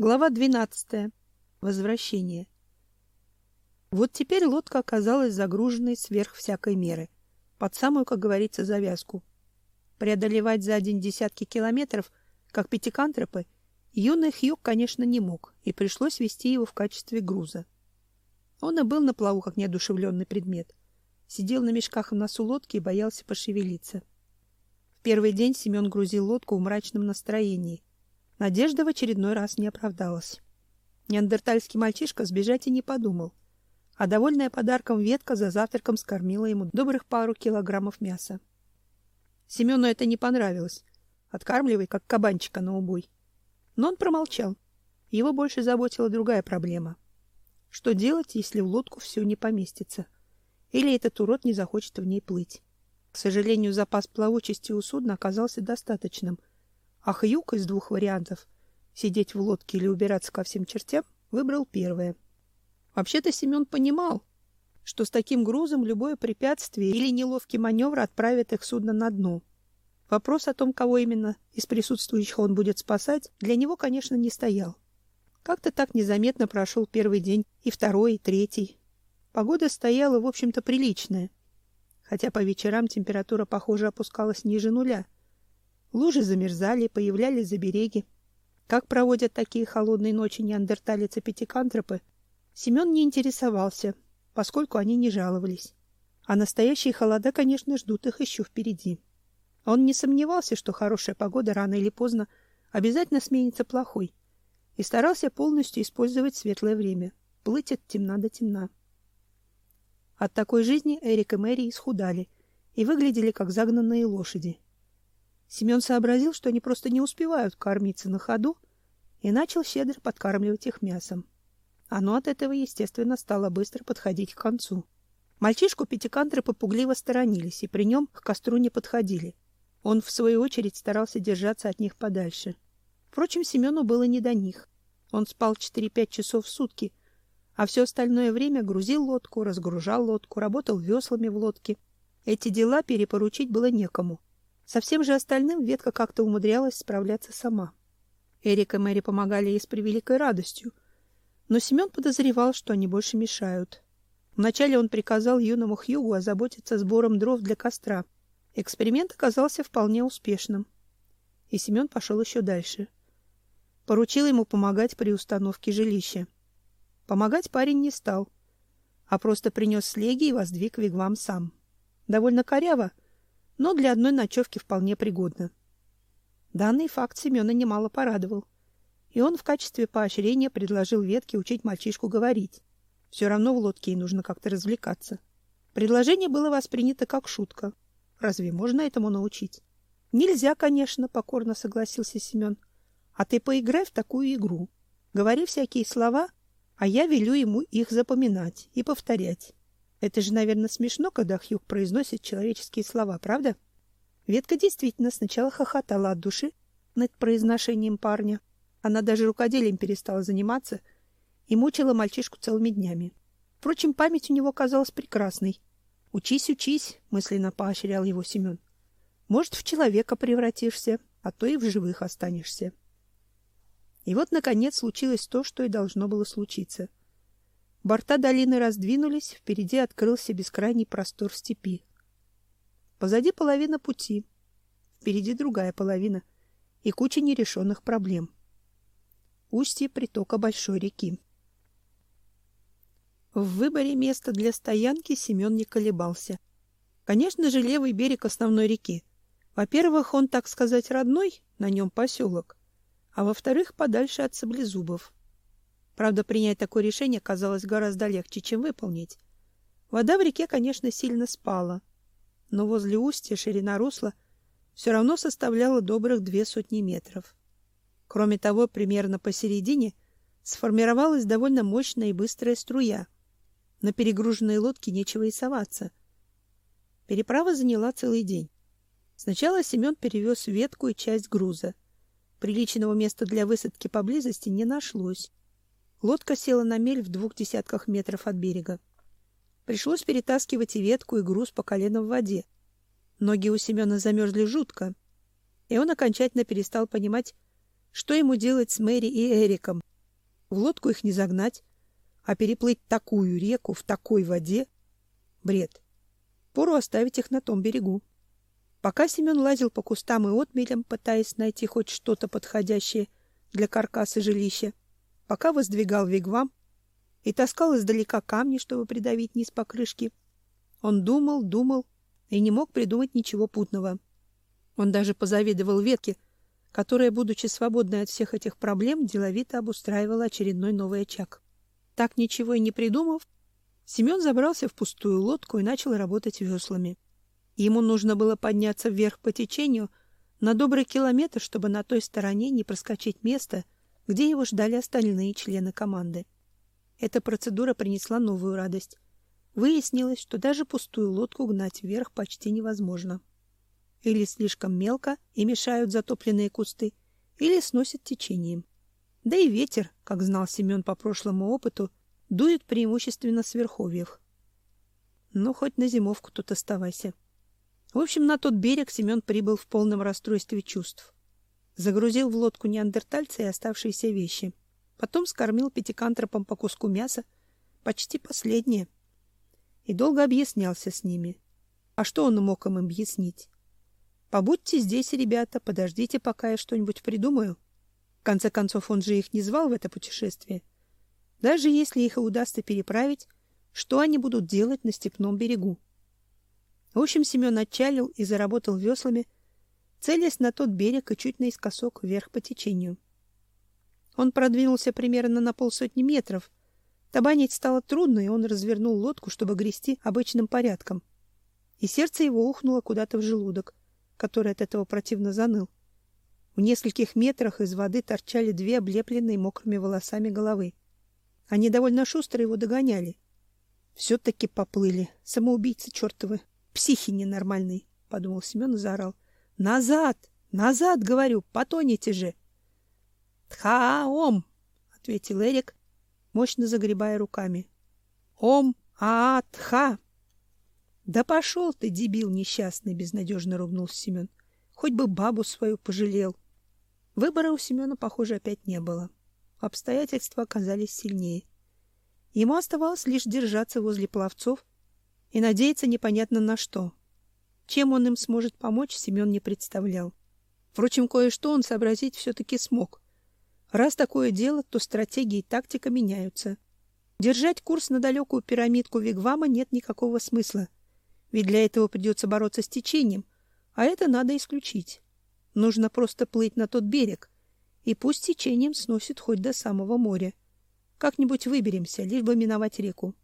Глава 12. Возвращение. Вот теперь лодка оказалась загруженной сверх всякой меры, под самую, как говорится, завязку. Преодолевать за день десятки километров, как пятикантропы, юный Хьюг, конечно, не мог, и пришлось везти его в качестве груза. Он и был на плаву, как неодушевленный предмет. Сидел на мешках в носу лодки и боялся пошевелиться. В первый день Семен грузил лодку в мрачном настроении. Надежда в очередной раз не оправдалась. Неандертальский мальчишка сбежать и не подумал, а довольная подарком ветка за завтраком скормила ему добрых пару килограммов мяса. Семену это не понравилось. Откармливай, как кабанчика на убой. Но он промолчал. Его больше заботила другая проблема. Что делать, если в лодку все не поместится? Или этот урод не захочет в ней плыть? К сожалению, запас плавучести у судна оказался достаточным, а Хьюг из двух вариантов — сидеть в лодке или убираться ко всем чертям — выбрал первое. Вообще-то Семен понимал, что с таким грузом любое препятствие или неловкий маневр отправит их судно на дно. Вопрос о том, кого именно из присутствующих он будет спасать, для него, конечно, не стоял. Как-то так незаметно прошел первый день, и второй, и третий. Погода стояла, в общем-то, приличная, хотя по вечерам температура, похоже, опускалась ниже нуля. Лужи замерзали, появлялись забереги. Как проводят такие холодные ночи неандерталицы-пятикантропы, Семен не интересовался, поскольку они не жаловались. А настоящие холода, конечно, ждут их еще впереди. Он не сомневался, что хорошая погода рано или поздно обязательно сменится плохой, и старался полностью использовать светлое время, плыть от темна до темна. От такой жизни Эрик и Мэри исхудали и выглядели как загнанные лошади. Семен сообразил, что они просто не успевают кормиться на ходу, и начал щедро подкармливать их мясом. Оно от этого, естественно, стало быстро подходить к концу. Мальчишку пятикантропы пугливо сторонились и при нем к костру не подходили. Он, в свою очередь, старался держаться от них подальше. Впрочем, Семену было не до них. Он спал 4-5 часов в сутки, а все остальное время грузил лодку, разгружал лодку, работал веслами в лодке. Эти дела перепоручить было некому. Со всем же остальным ветка как-то умудрялась справляться сама. Эрик и Мэри помогали ей с превеликой радостью, но Семен подозревал, что они больше мешают. Вначале он приказал юному Хьюгу озаботиться сбором дров для костра. Эксперимент оказался вполне успешным, и Семен пошел еще дальше. Поручил ему помогать при установке жилища. Помогать парень не стал, а просто принес слеги и воздвиг вигвам сам. Довольно коряво, но для одной ночевки вполне пригодно. Данный факт Семена немало порадовал, и он в качестве поощрения предложил ветке учить мальчишку говорить. Все равно в лодке ей нужно как-то развлекаться. Предложение было воспринято как шутка. Разве можно этому научить? Нельзя, конечно, покорно согласился Семен. А ты поиграй в такую игру. Говори всякие слова, а я велю ему их запоминать и повторять. Это же, наверное, смешно, когда Хьюг произносит человеческие слова, правда? Ветка действительно сначала хохотала от души над произношением парня. Она даже рукоделием перестала заниматься и мучила мальчишку целыми днями. Впрочем, память у него казалась прекрасной. «Учись, учись», — мысленно поощрял его Семен. «Может, в человека превратишься, а то и в живых останешься». И вот, наконец, случилось то, что и должно было случиться. Борта долины раздвинулись, впереди открылся бескрайний простор степи. Позади половина пути, впереди другая половина и куча нерешенных проблем. Устье притока большой реки. В выборе места для стоянки Семен не колебался. Конечно же, левый берег основной реки. Во-первых, он, так сказать, родной, на нем поселок, а во-вторых, подальше от саблезубов. Правда, принять такое решение казалось гораздо легче, чем выполнить. Вода в реке, конечно, сильно спала, но возле устья ширина русла все равно составляла добрых 200 метров. Кроме того, примерно посередине сформировалась довольно мощная и быстрая струя. На перегруженной лодке нечего и соваться. Переправа заняла целый день. Сначала Семен перевез ветку и часть груза. Приличного места для высадки поблизости не нашлось. Лодка села на мель в 200 метров от берега. Пришлось перетаскивать и ветку, и груз по колено в воде. Ноги у Семена замерзли жутко, и он окончательно перестал понимать, что ему делать с Мэри и Эриком, В лодку их не загнать, а переплыть такую реку в такой воде — бред. Пору оставить их на том берегу. Пока Семен лазил по кустам и отмелям, пытаясь найти хоть что-то подходящее для каркаса жилища, пока воздвигал вигвам и таскал издалека камни, чтобы придавить низ покрышки, он думал и не мог придумать ничего путного. Он даже позавидовал ветке, которая, будучи свободной от всех этих проблем, деловито обустраивала очередной новый очаг. Так ничего и не придумав, Семен забрался в пустую лодку и начал работать веслами. Ему нужно было подняться вверх по течению на добрый километр, чтобы на той стороне не проскочить место, где его ждали остальные члены команды. Эта процедура принесла новую радость. Выяснилось, что даже пустую лодку гнать вверх почти невозможно. Или слишком мелко и мешают затопленные кусты, или сносят течением. Да и ветер, как знал Семен по прошлому опыту, дует преимущественно с верховьев. Но хоть на зимовку тут оставайся. В общем, на тот берег Семен прибыл в полном расстройстве чувств. Загрузил в лодку неандертальца и оставшиеся вещи. Потом скормил пятикантропам по куску мяса, почти последнее. И долго объяснялся с ними. А что он мог им объяснить? Побудьте здесь, ребята, подождите, пока я что-нибудь придумаю. В конце концов, он же их не звал в это путешествие. Даже если их и удастся переправить, что они будут делать на степном берегу? В общем, Семен отчалил и заработал веслами, целясь на тот берег и чуть наискосок вверх по течению. Он продвинулся примерно на 50 метров. Табанить стало трудно, и он развернул лодку, чтобы грести обычным порядком. И сердце его ухнуло куда-то в желудок, который от этого противно заныл. В нескольких метрах из воды торчали две облепленные мокрыми волосами головы. Они довольно шустро его догоняли. Все-таки поплыли, самоубийцы чертовы. Психи ненормальные, — подумал Семен и заорал. — Назад! Назад, говорю, потонете же! — Тха-ом! — ответил Эрик, мощно загребая руками. — Ом-а-тха! — Да пошел ты, дебил несчастный! — безнадежно ругнулся Семен. — Хоть бы бабу свою пожалел. Выбора у Семена, похоже, опять не было. Обстоятельства оказались сильнее. Ему оставалось лишь держаться возле пловцов и надеяться непонятно на что. Чем он им сможет помочь, Семен не представлял. Впрочем, кое-что он сообразить все-таки смог. Раз такое дело, то стратегия и тактика меняются. Держать курс на далекую пирамидку вигвама нет никакого смысла, ведь для этого придется бороться с течением, а это надо исключить. Нужно просто плыть на тот берег, и пусть течением сносит хоть до самого моря. Как-нибудь выберемся, лишь бы миновать реку.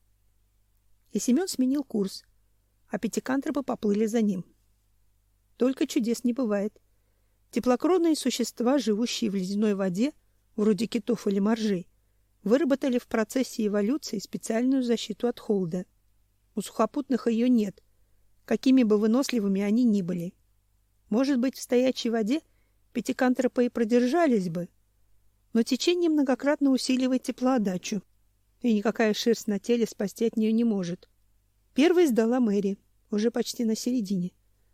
И Семен сменил курс, а пятикантропы поплыли за ним. Только чудес не бывает. Теплокровные существа, живущие в ледяной воде, вроде китов или моржей, выработали в процессе эволюции специальную защиту от холода. У сухопутных ее нет, какими бы выносливыми они ни были. Может быть, в стоячей воде пятикантропы и продержались бы, но течение многократно усиливает теплоотдачу, и никакая шерсть на теле спасти от нее не может. Первой сдала Мэри, уже почти на середине.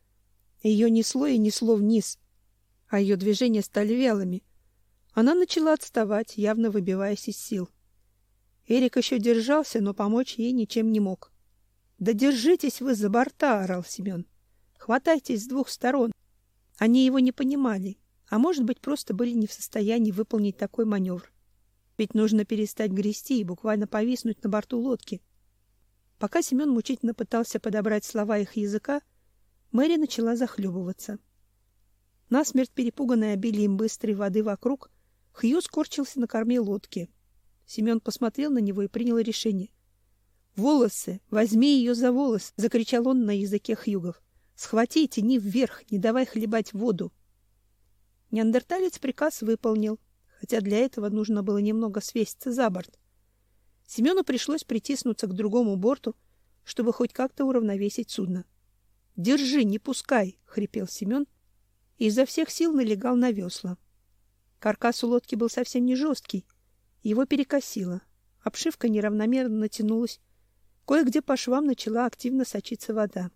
Ее несло и несло вниз, а ее движения стали вялыми. Она начала отставать, явно выбиваясь из сил. Эрик еще держался, но помочь ей ничем не мог. — Да держитесь вы за борта! — орал Семен. — Хватайтесь с двух сторон. Они его не понимали, а может быть, просто были не в состоянии выполнить такой маневр. Ведь нужно перестать грести и буквально повиснуть на борту лодки. Пока Семен мучительно пытался подобрать слова их языка, Мэри начала захлебываться. Насмерть перепуганный обилием быстрой воды вокруг, Хью скорчился на корме лодки. Семен посмотрел на него и принял решение. «Волосы! Возьми ее за волос!» — закричал он на языке хьюгов. «Схвати и тяни вверх, не давай хлебать воду!» Неандерталец приказ выполнил, хотя для этого нужно было немного свеситься за борт. Семену пришлось притиснуться к другому борту, чтобы хоть как-то уравновесить судно. «Держи, не пускай!» — хрипел Семен и изо всех сил налегал на весла. Каркас у лодки был совсем не жесткий, его перекосило, обшивка неравномерно натянулась, кое-где по швам начала активно сочиться вода.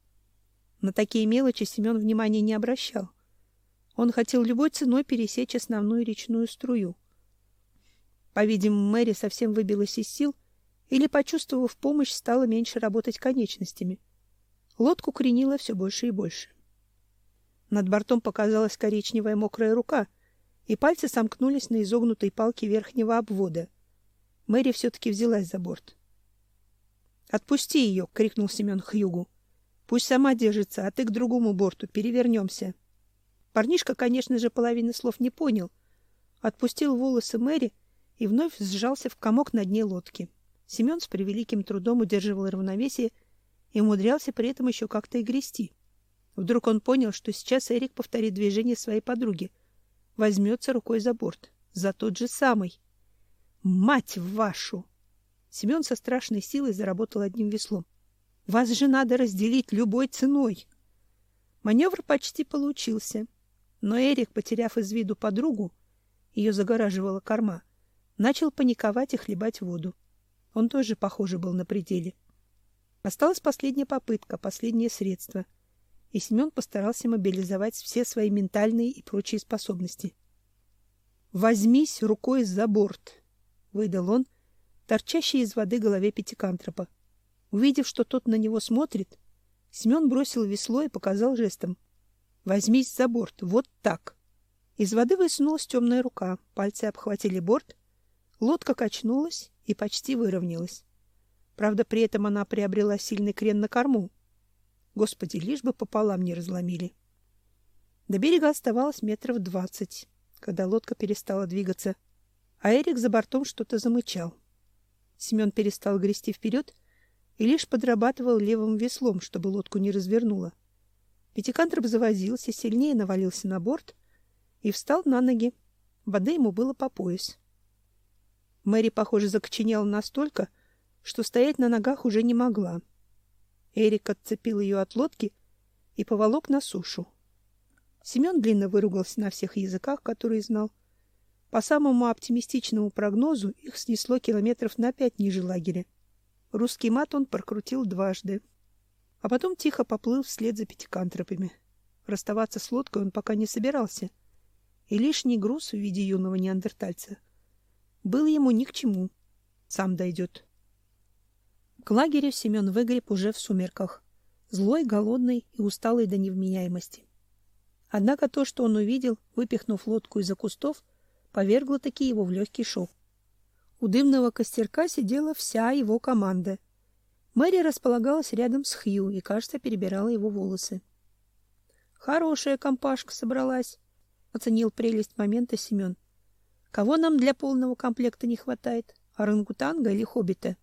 На такие мелочи Семен внимания не обращал. Он хотел любой ценой пересечь основную речную струю. По-видимому, Мэри совсем выбилась из сил или, почувствовав помощь, стала меньше работать конечностями. Лодку кренило все больше и больше. Над бортом показалась коричневая мокрая рука, и пальцы сомкнулись на изогнутой палке верхнего обвода. Мэри все-таки взялась за борт. «Отпусти ее!» — крикнул Семен Хьюгу. «Пусть сама держится, а ты к другому борту, перевернемся». Парнишка, конечно же, половины слов не понял. Отпустил волосы Мэри и вновь сжался в комок на дне лодки. Семен с превеликим трудом удерживал равновесие и умудрялся при этом еще как-то и грести. Вдруг он понял, что сейчас Эрик повторит движение своей подруги. Возьмется рукой за борт. За тот же самый. «Мать вашу!» Семен со страшной силой заработал одним веслом. «Вас же надо разделить любой ценой!» Маневр почти получился. Но Эрик, потеряв из виду подругу, ее загораживала корма, начал паниковать и хлебать воду. Он тоже, похоже, был на пределе. Осталась последняя попытка, последнее средство. И Семен постарался мобилизовать все свои ментальные и прочие способности. «Возьмись рукой за борт», — выдал он, торчащей из воды голове пятикантропа. Увидев, что тот на него смотрит, Семен бросил весло и показал жестом. «Возьмись за борт, вот так». Из воды высунулась темная рука, пальцы обхватили борт, лодка качнулась и почти выровнялась. Правда, при этом она приобрела сильный крен на корму. Господи, лишь бы пополам не разломили. До берега оставалось 20 метров, когда лодка перестала двигаться, а Эрик за бортом что-то замычал. Семен перестал грести вперед и лишь подрабатывал левым веслом, чтобы лодку не развернуло. Пятикантроп завозился, сильнее навалился на борт и встал на ноги. Воды ему было по пояс. Мэри, похоже, закоченела настолько, что стоять на ногах уже не могла. Эрик отцепил ее от лодки и поволок на сушу. Семен длинно выругался на всех языках, которые знал. По самому оптимистичному прогнозу их снесло километров на 5 ниже лагеря. Русский мат он прокрутил дважды, а потом тихо поплыл вслед за пятикантропами. Расставаться с лодкой он пока не собирался, и лишний груз в виде юного неандертальца был ему ни к чему. Сам дойдет. К лагерю Семен выгреб уже в сумерках, злой, голодный и усталый до невменяемости. Однако то, что он увидел, выпихнув лодку из-за кустов, повергло таки его в легкий шок. У дымного костерка сидела вся его команда. Мэри располагалась рядом с Хью и, кажется, перебирала его волосы. «Хорошая компашка собралась», — оценил прелесть момента Семен. «Кого нам для полного комплекта не хватает? Орангутанга или хоббита?»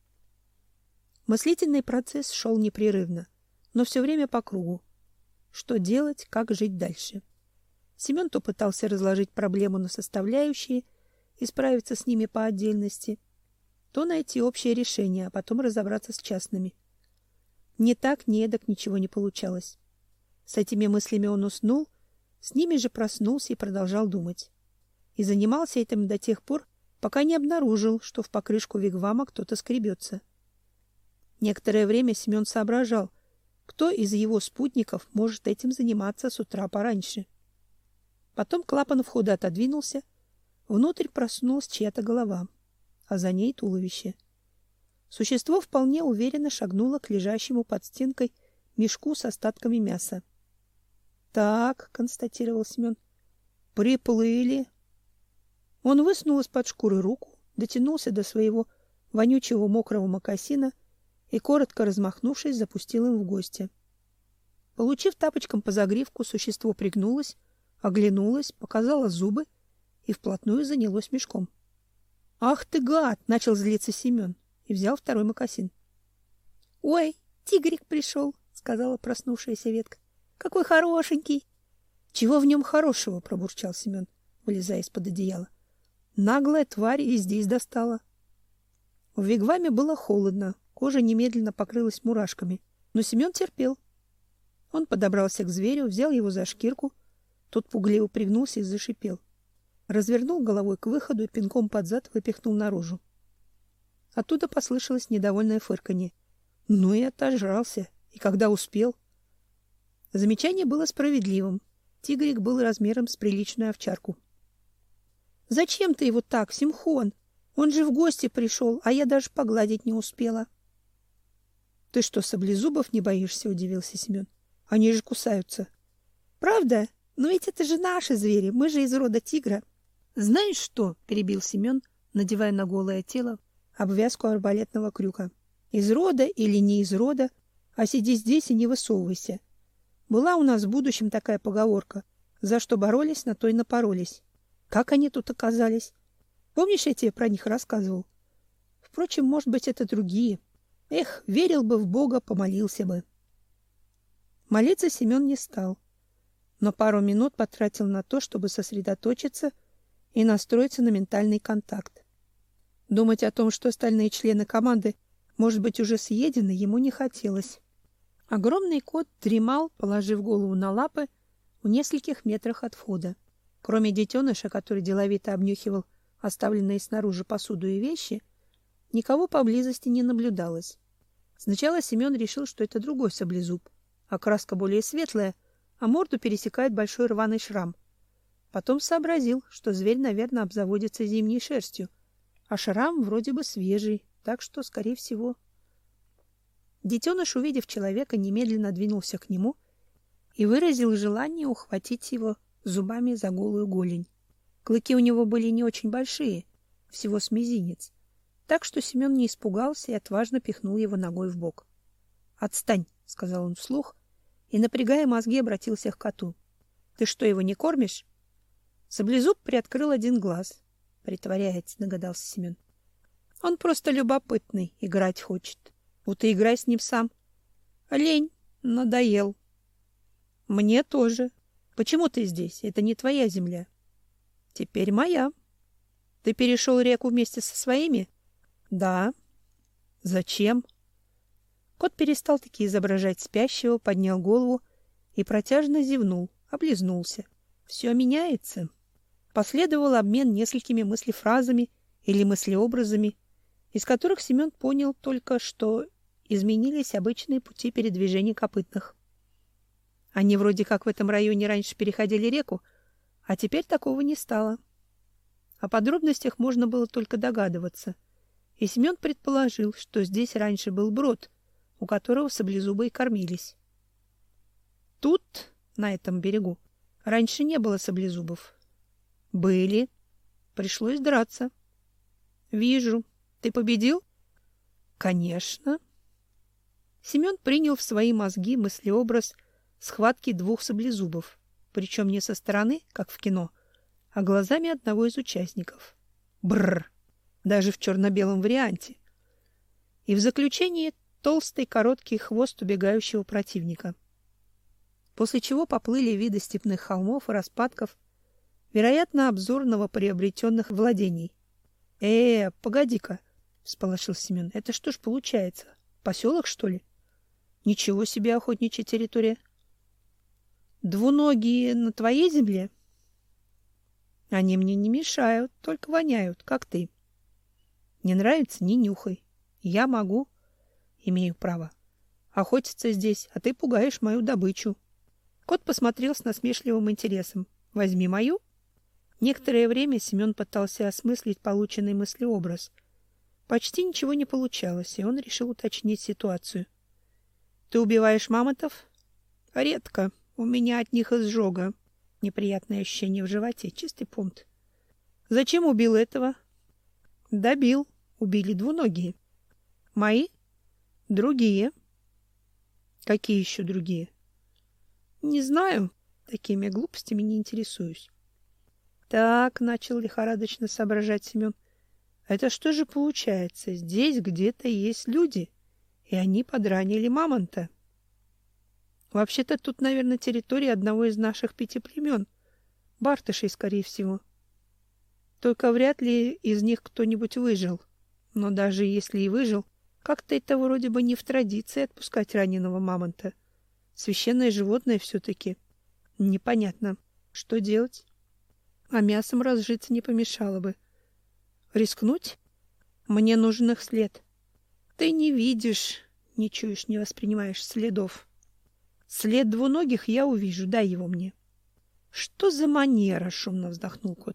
Мыслительный процесс шел непрерывно, но все время по кругу. Что делать, как жить дальше? Семен то пытался разложить проблему на составляющие и справиться с ними по отдельности, то найти общее решение, а потом разобраться с частными. Ни так, ни эдак ничего не получалось. С этими мыслями он уснул, с ними же проснулся и продолжал думать. И занимался этим до тех пор, пока не обнаружил, что в покрышку вигвама кто-то скребется. Некоторое время Семен соображал, кто из его спутников может этим заниматься с утра пораньше. Потом клапан входа отодвинулся, внутрь просунулась чья-то голова, а за ней туловище. Существо вполне уверенно шагнуло к лежащему под стенкой мешку с остатками мяса. «Так», — констатировал Семен, — «приплыли». Он высунул из-под шкуры руку, дотянулся до своего вонючего мокрого мокасина и, коротко размахнувшись, запустил им в гости. Получив тапочком по загривку, существо пригнулось, оглянулось, показало зубы и вплотную занялось мешком. «Ах ты, гад!» — начал злиться Семен и взял второй мокасин. «Ой, тигрик пришел!» — сказала проснувшаяся ветка. «Какой хорошенький!» «Чего в нем хорошего?» — пробурчал Семен, вылезая из-под одеяла. «Наглая тварь и здесь достала». В вигваме было холодно, кожа немедленно покрылась мурашками, но Семен терпел. Он подобрался к зверю, взял его за шкирку, тот пугливо пригнулся и зашипел. Развернул головой к выходу и пинком под зад выпихнул наружу. Оттуда послышалось недовольное фырканье. Ну и отожрался. И когда успел? Замечание было справедливым. Тигрик был размером с приличную овчарку. «Зачем ты его так, Симхон?» Он же в гости пришел, а я даже погладить не успела. — Ты что, саблезубов не боишься? — удивился Семен. — Они же кусаются. — Правда? Но ведь это же наши звери, мы же из рода тигра. — Знаешь что? — перебил Семен, надевая на голое тело обвязку арбалетного крюка. — Из рода или не из рода, а сиди здесь и не высовывайся. Была у нас в будущем такая поговорка: за что боролись, на то и напоролись. Как они тут оказались? Помнишь, я тебе про них рассказывал? Впрочем, может быть, это другие. Эх, верил бы в Бога, помолился бы. Молиться Семен не стал, но пару минут потратил на то, чтобы сосредоточиться и настроиться на ментальный контакт. Думать о том, что остальные члены команды, может быть, уже съедены, ему не хотелось. Огромный кот дремал, положив голову на лапы, в нескольких метрах от входа. Кроме детеныша, который деловито обнюхивал оставленные снаружи посуду и вещи, никого поблизости не наблюдалось. Сначала Семен решил, что это другой саблезуб. Окраска более светлая, а морду пересекает большой рваный шрам. Потом сообразил, что зверь, наверное, обзаводится зимней шерстью, а шрам вроде бы свежий, так что, скорее всего... Детеныш, увидев человека, немедленно двинулся к нему и выразил желание ухватить его зубами за голую голень. Клыки у него были не очень большие, всего с мизинец, так что Семен не испугался и отважно пихнул его ногой в бок. «Отстань!» — сказал он вслух и, напрягая мозги, обратился к коту. «Ты что, его не кормишь?» Саблезуб приоткрыл один глаз. «Притворяется», — догадался Семен. «Он просто любопытный, играть хочет. Вот и играй с ним сам». «Лень, надоел». «Мне тоже. Почему ты здесь? Это не твоя земля». «Теперь моя». «Ты перешел реку вместе со своими?» «Да». «Зачем?» Кот перестал таки изображать спящего, поднял голову и протяжно зевнул, облизнулся. Все меняется. Последовал обмен несколькими мыслефразами или мыслеобразами, из которых Семен понял только, что изменились обычные пути передвижения копытных. Они вроде как в этом районе раньше переходили реку, а теперь такого не стало. О подробностях можно было только догадываться, и Семен предположил, что здесь раньше был брод, у которого саблезубы и кормились. Тут, на этом берегу, раньше не было саблезубов. Были. Пришлось драться. Вижу. Ты победил? Конечно. Семен принял в свои мозги мыслеобраз схватки двух саблезубов, причем не со стороны, как в кино, а глазами одного из участников. Бррр. Даже в черно-белом варианте. И в заключение толстый короткий хвост убегающего противника. После чего поплыли виды степных холмов и распадков, вероятно, обзор новоприобретенных владений. Погоди-ка, — всполошился Семен. — Это что ж получается? Поселок, что ли? Ничего себе охотничья территория. Двуногие на твоей земле? Они мне не мешают, только воняют, как ты. Не нравится — не нюхай. Я могу, имею право, охотиться здесь, а ты пугаешь мою добычу. Кот посмотрел с насмешливым интересом. Возьми мою. Некоторое время Семен пытался осмыслить полученный мыслеобраз. Почти ничего не получалось, и он решил уточнить ситуацию. Ты убиваешь мамонтов? Редко. У меня от них изжога. Неприятное ощущение в животе, чистый пункт. Зачем убил этого? Добил. Убили двуногие. Мои? Другие. Какие еще другие? Не знаю. Такими глупостями не интересуюсь. Так, начал лихорадочно соображать Семен. Это что же получается? Здесь где-то есть люди, и они подранили мамонта. Вообще-то тут, наверное, территория одного из наших 5 племен. Бартышей, скорее всего. Только вряд ли из них кто-нибудь выжил. Но даже если и выжил, как-то это вроде бы не в традиции отпускать раненого мамонта. Священное животное все-таки. Непонятно, что делать. А мясом разжиться не помешало бы. Рискнуть? Мне нужен их след. Ты не видишь, не чуешь, не воспринимаешь следов. След двуногих я увижу, дай его мне. Что за манера, шумно вздохнул кот.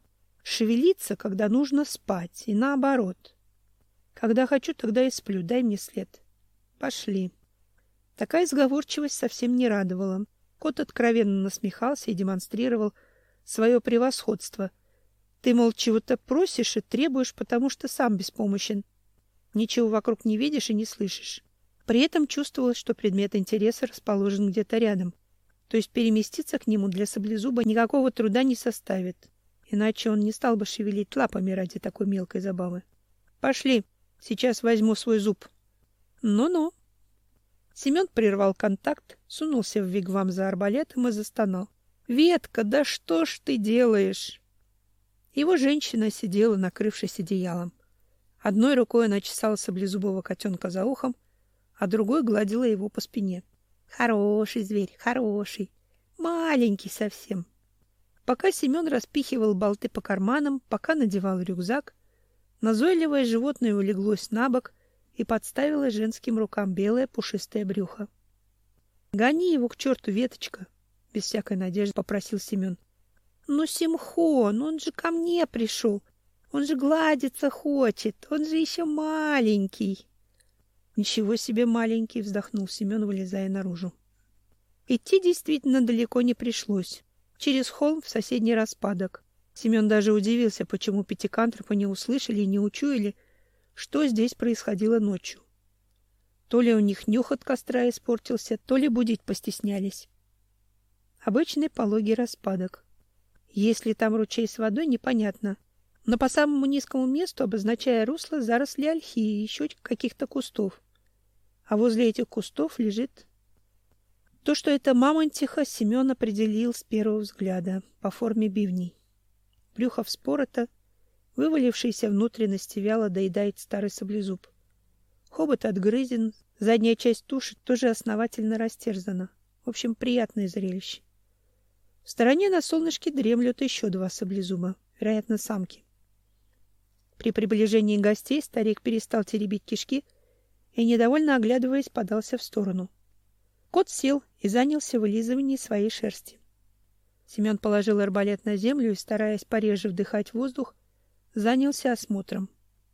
Шевелиться, когда нужно спать, и наоборот. Когда хочу, тогда и сплю, дай мне след. Пошли. Такая сговорчивость совсем не радовала. Кот откровенно насмехался и демонстрировал свое превосходство. Ты, мол, чего-то просишь и требуешь, потому что сам беспомощен. Ничего вокруг не видишь и не слышишь. При этом чувствовалось, что предмет интереса расположен где-то рядом. То есть переместиться к нему для саблезуба никакого труда не составит. Иначе он не стал бы шевелить лапами ради такой мелкой забавы. Пошли, сейчас возьму свой зуб. Ну-ну. Семен прервал контакт, сунулся в вигвам за арбалетом и застонал. Ветка, да что ж ты делаешь? Его женщина сидела, накрывшись одеялом. Одной рукой она чесала саблезубого котенка за ухом, а другой гладила его по спине. Хороший зверь, хороший, маленький совсем. Пока Семен распихивал болты по карманам, пока надевал рюкзак, назойливое животное улеглось на бок и подставило женским рукам белое пушистое брюхо. — Гони его к черту, Веточка! — без всякой надежды попросил Семен. — Ну, Симхон, он же ко мне пришел. Он же гладиться хочет. Он же еще маленький. — Ничего себе маленький! — вздохнул Семен, вылезая наружу. Идти действительно далеко не пришлось. Через холм в соседний распадок. Семен даже удивился, почему пятикантропы не услышали и не учуяли, что здесь происходило ночью. То ли у них нюх от костра испортился, то ли будить постеснялись. Обычный пологий распадок. Есть ли там ручей с водой, непонятно. Но по самому низкому месту, обозначая русло, заросли ольхи и еще каких-то кустов. А возле этих кустов лежит... То, что это мамонтиха, Семен определил с первого взгляда по форме бивней. Брюхо вспорото, вывалившиеся внутренности вяло доедает старый саблезуб. Хобот отгрызен, задняя часть туши тоже основательно растерзана. В общем, приятное зрелище. В стороне на солнышке дремлют еще два саблезуба, вероятно, самки. При приближении гостей старик перестал теребить кишки и, недовольно оглядываясь, подался в сторону. Кот сел и занялся вылизыванием своей шерсти. Семен положил арбалет на землю и, стараясь пореже вдыхать воздух, занялся осмотром.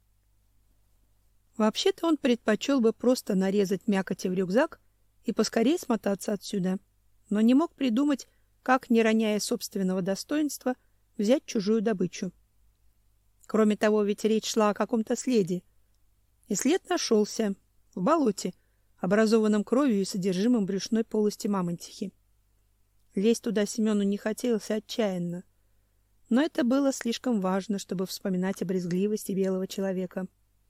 Вообще-то он предпочел бы просто нарезать мякоти в рюкзак и поскорее смотаться отсюда, но не мог придумать, как, не роняя собственного достоинства, взять чужую добычу. Кроме того, ведь речь шла о каком-то следе. И след нашелся в болоте, образованном кровью и содержимым брюшной полости мамонтихи. Лезть туда Семену не хотелось отчаянно, но это было слишком важно, чтобы вспоминать о брезгливости белого человека.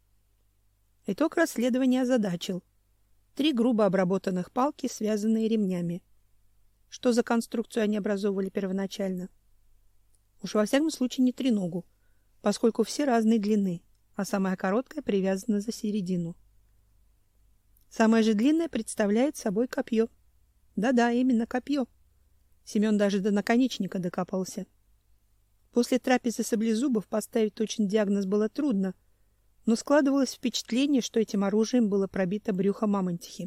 Итог расследования озадачил. 3 грубо обработанных палки, связанные ремнями. Что за конструкцию они образовывали первоначально? Уж во всяком случае не треногу, поскольку все разной длины, а самая короткая привязана за середину. Самая же длинная представляет собой копье. Да-да, именно копье. Семен даже до наконечника докопался. После трапезы саблезубов поставить точный диагноз было трудно, но складывалось впечатление, что этим оружием было пробито брюхо мамонтихи.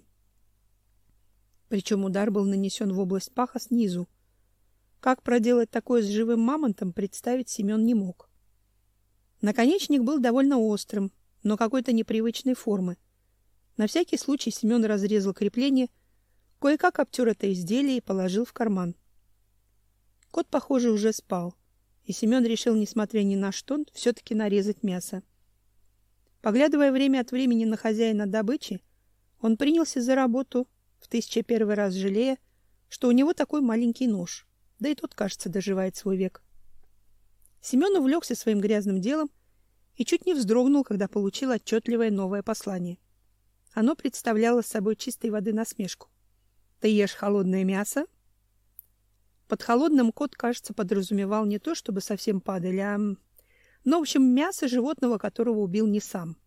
Причем удар был нанесен в область паха снизу. Как проделать такое с живым мамонтом, представить Семен не мог. Наконечник был довольно острым, но какой-то непривычной формы. На всякий случай Семен разрезал крепление, кое-как обтер это изделие и положил в карман. Кот, похоже, уже спал, и Семен решил, несмотря ни на что, все-таки нарезать мясо. Поглядывая время от времени на хозяина добычи, он принялся за работу, в 1001 раз жалея, что у него такой маленький нож, да и тот, кажется, доживает свой век. Семен увлекся своим грязным делом и чуть не вздрогнул, когда получил отчетливое новое послание. Оно представляло собой чистой воды насмешку. Ты ешь холодное мясо? Под холодным кот, кажется, подразумевал не то, чтобы совсем падали, в общем, мясо животного, которого убил не сам.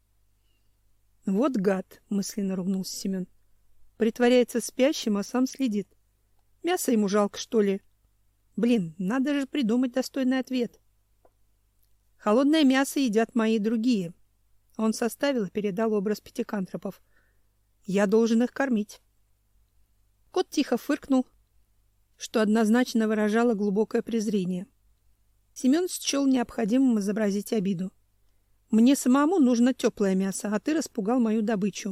Вот гад, мысленно ругнулся Семен. Притворяется спящим, а сам следит. Мясо ему жалко, что ли? Блин, надо же придумать достойный ответ. Холодное мясо едят мои другие. Он составил и передал образ пятикантропов. Я должен их кормить. Кот тихо фыркнул, что однозначно выражало глубокое презрение. Семен счел необходимым изобразить обиду. Мне самому нужно теплое мясо, а ты распугал мою добычу.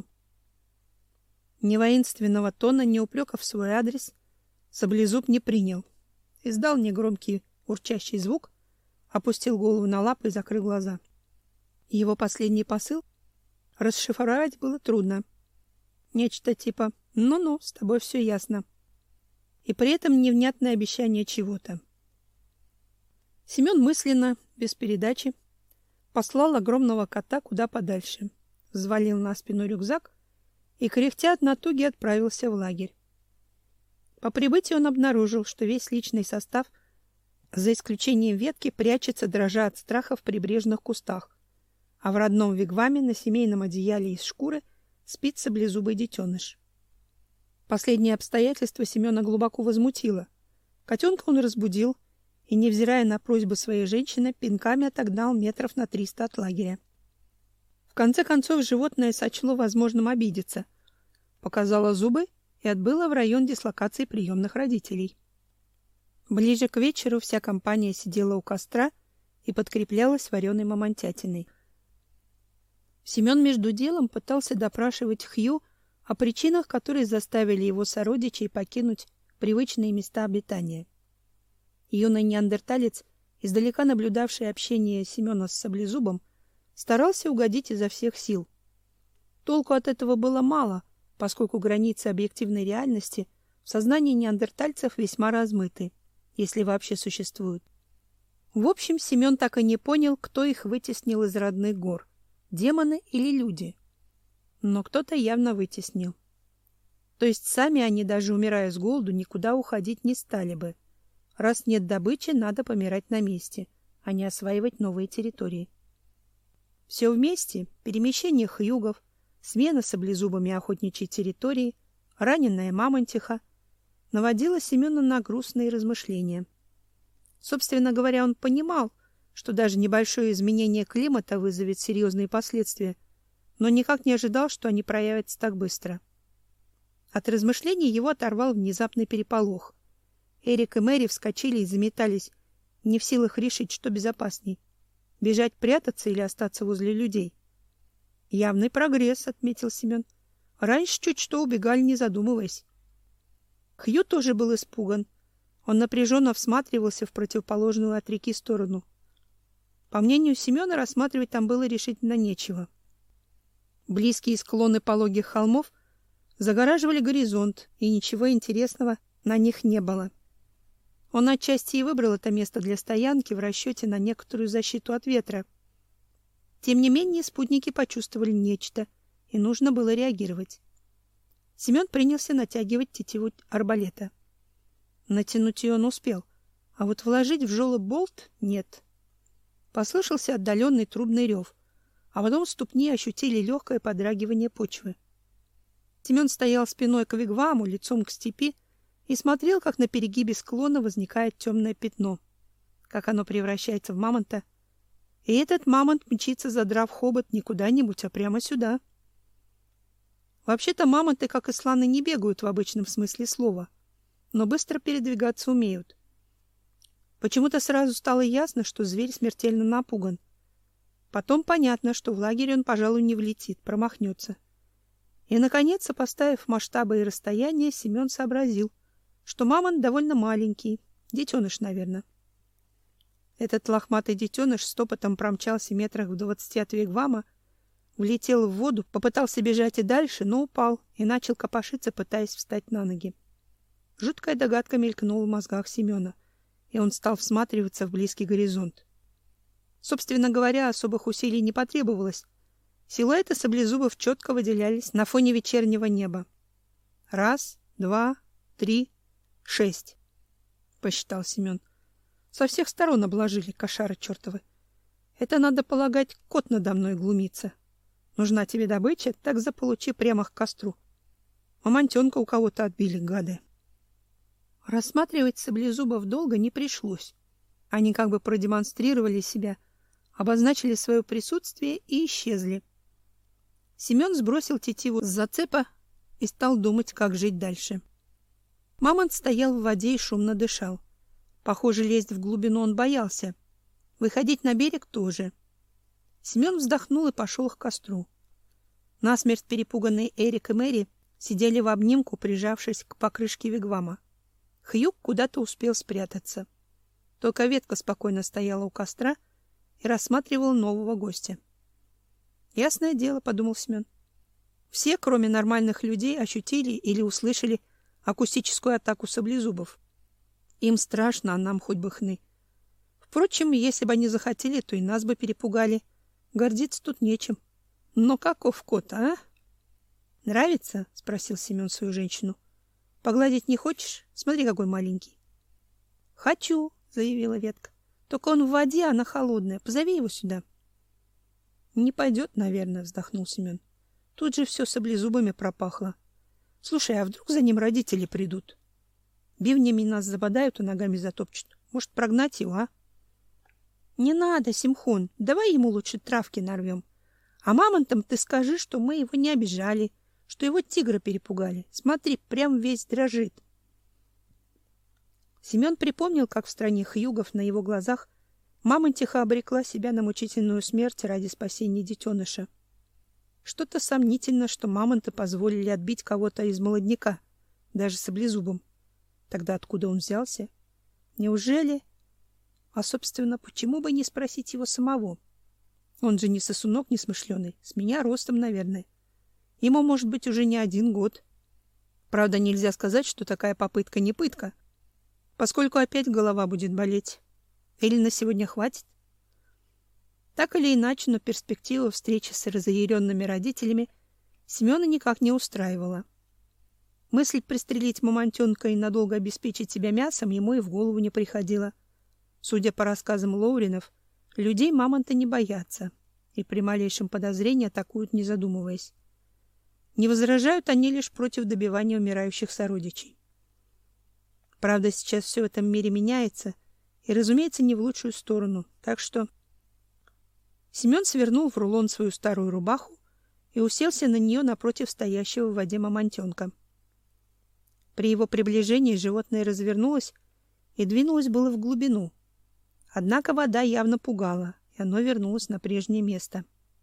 Ни воинственного тона, ни упрека в свой адрес Саблезуб не принял. Издал негромкий урчащий звук, опустил голову на лапы и закрыл глаза. Его последний посыл расшифровать было трудно. Нечто типа «ну-ну, с тобой все ясно». И при этом невнятное обещание чего-то. Семен мысленно, без передачи, послал огромного кота куда подальше, взвалил на спину рюкзак и, кряхтя от натуги, отправился в лагерь. По прибытии он обнаружил, что весь личный состав, за исключением ветки, прячется, дрожа от страха, в прибрежных кустах, а в родном вигваме на семейном одеяле из шкуры спит саблезубый детеныш. Последнее обстоятельство Семена глубоко возмутило. Котенка он разбудил и, невзирая на просьбу своей женщины, пинками отогнал метров на 300 от лагеря. В конце концов животное сочло возможным обидеться, показало зубы и отбыло в район дислокации приемных родителей. Ближе к вечеру вся компания сидела у костра и подкреплялась вареной мамонтятиной. Семен между делом пытался допрашивать Хью о причинах, которые заставили его сородичей покинуть привычные места обитания. Юный неандерталец, издалека наблюдавший общение Семена с Саблезубом, старался угодить изо всех сил. Толку от этого было мало, поскольку границы объективной реальности в сознании неандертальцев весьма размыты, если вообще существуют. В общем, Семен так и не понял, кто их вытеснил из родных гор — демоны или люди. Но кто-то явно вытеснил. То есть сами они, даже умирая с голоду, никуда уходить не стали бы. Раз нет добычи, надо помирать на месте, а не осваивать новые территории. Все вместе — перемещение хьюгов, смена саблезубами охотничьей территории, раненая мамонтиха — наводило Семена на грустные размышления. Собственно говоря, он понимал, что даже небольшое изменение климата вызовет серьезные последствия, но никак не ожидал, что они проявятся так быстро. От размышлений его оторвал внезапный переполох. Эрик и Мэри вскочили и заметались, не в силах решить, что безопасней — бежать, прятаться или остаться возле людей. «Явный прогресс», — отметил Семен. «Раньше чуть что убегали, не задумываясь». Хью тоже был испуган. Он напряженно всматривался в противоположную от реки сторону. По мнению Семена, рассматривать там было решительно нечего. Близкие склоны пологих холмов загораживали горизонт, и ничего интересного на них не было. Он отчасти и выбрал это место для стоянки в расчете на некоторую защиту от ветра. Тем не менее, спутники почувствовали нечто, и нужно было реагировать. Семен принялся натягивать тетиву арбалета. Натянуть ее он успел, а вот вложить в жёлоб болт — нет. Послышался отдаленный трубный рев, а потом ступни ощутили легкое подрагивание почвы. Семен стоял спиной к вигваму, лицом к степи, и смотрел, как на перегибе склона возникает темное пятно, как оно превращается в мамонта, и этот мамонт мчится, задрав хобот, не куда-нибудь, а прямо сюда. Вообще-то мамонты, как и слоны, не бегают в обычном смысле слова, но быстро передвигаться умеют. Почему-то сразу стало ясно, что зверь смертельно напуган. Потом понятно, что в лагерь он, пожалуй, не влетит, промахнется. И, наконец, сопоставив масштабы и расстояние, Семен сообразил, что мамонт довольно маленький, детеныш, наверное. Этот лохматый детеныш стопотом промчался метрах в 20 от вигвама, влетел в воду, попытался бежать и дальше, но упал и начал копошиться, пытаясь встать на ноги. Жуткая догадка мелькнула в мозгах Семена, и он стал всматриваться в близкий горизонт. Собственно говоря, особых усилий не потребовалось. Силуэты саблезубов четко выделялись на фоне вечернего неба. 1, 2, 3, 6, посчитал Семен. Со всех сторон обложили, кошары чертовы. Это, надо полагать, кот надо мной глумится. Нужна тебе добыча, так заполучи прямо к костру. Мамонтенка у кого-то отбили, гады. Рассматривать саблезубов долго не пришлось. Они как бы продемонстрировали себя, обозначили свое присутствие и исчезли. Семен сбросил тетиву с зацепа и стал думать, как жить дальше. Мамонт стоял в воде и шумно дышал. Похоже, лезть в глубину он боялся, Выходить на берег тоже. Семен вздохнул и пошел к костру. Насмерть перепуганные Эрик и Мэри сидели в обнимку, прижавшись к покрышке вигвама. Хьюг куда-то успел спрятаться. Только ветка спокойно стояла у костра и рассматривала нового гостя. Ясное дело, подумал Семен. Все, кроме нормальных людей, ощутили или услышали акустическую атаку саблезубов. Им страшно, а нам хоть бы хны. Впрочем, если бы они захотели, то и нас бы перепугали. Гордиться тут нечем. Но каков кот, а? Нравится? Спросил Семен свою женщину. Погладить не хочешь? Смотри, какой маленький. Хочу, заявила ветка. Только он в воде, она холодная. Позови его сюда. Не пойдет, наверное, вздохнул Семен. Тут же все саблезубами пропахло. Слушай, а вдруг за ним родители придут? Бивнями нас забодают и ногами затопчут. Может, прогнать его, а? Не надо, Симхон, давай ему лучше травки нарвем. А мамонтам ты скажи, что мы его не обижали, что его тигры перепугали. Смотри, прям весь дрожит. Семен припомнил, как в стране хьюгов на его глазах мамонтиха обрекла себя на мучительную смерть ради спасения детеныша. Что-то сомнительно, что мамонты позволили отбить кого-то из молодняка, даже саблезубом. Тогда откуда он взялся? Неужели? А, собственно, почему бы не спросить его самого? Он же не сосунок несмышленый, с меня ростом, наверное. Ему, может быть, уже не 1 год. Правда, нельзя сказать, что такая попытка не пытка, поскольку опять голова будет болеть. Или на сегодня хватит? Так или иначе, но перспектива встречи с разъяренными родителями Семена никак не устраивала. Мысль пристрелить мамонтенка и надолго обеспечить себя мясом ему и в голову не приходила. Судя по рассказам Лоуринов, людей мамонты не боятся и при малейшем подозрении атакуют, не задумываясь. Не возражают они лишь против добивания умирающих сородичей. Правда, сейчас все в этом мире меняется, и, разумеется, не в лучшую сторону, так что... Семен свернул в рулон свою старую рубаху и уселся на нее напротив стоящего в воде мамонтенка. При его приближении животное развернулось и двинулось было в глубину. Однако вода явно пугала, и оно вернулось на прежнее место.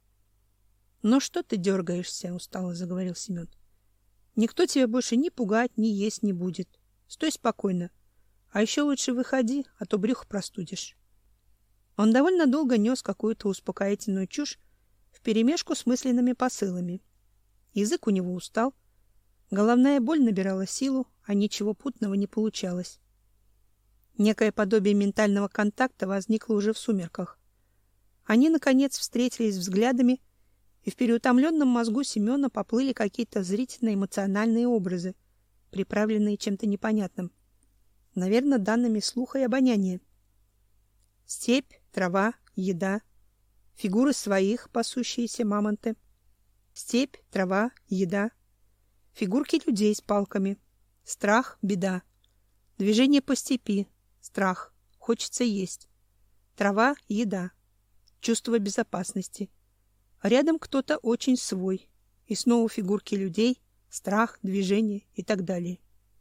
— Ну что ты дергаешься? — устало заговорил Семен. — Никто тебя больше ни пугать, ни есть не будет. Стой спокойно. А еще лучше выходи, а то брюхо простудишь. Он довольно долго нес какую-то успокоительную чушь вперемешку с мысленными посылами. Язык у него устал, головная боль набирала силу, а ничего путного не получалось. Некое подобие ментального контакта возникло уже в сумерках. Они, наконец, встретились взглядами, и в переутомленном мозгу Семена поплыли какие-то зрительно-эмоциональные образы, приправленные чем-то непонятным. Наверное, данными слуха и обоняния. Степь, трава, еда, фигуры своих, пасущиеся мамонты. Степь, трава, еда, фигурки людей с палками. Страх, беда. Движение по степи, страх, хочется есть. Трава, еда, чувство безопасности. Рядом кто-то очень свой. И снова фигурки людей, страх, движение и так далее.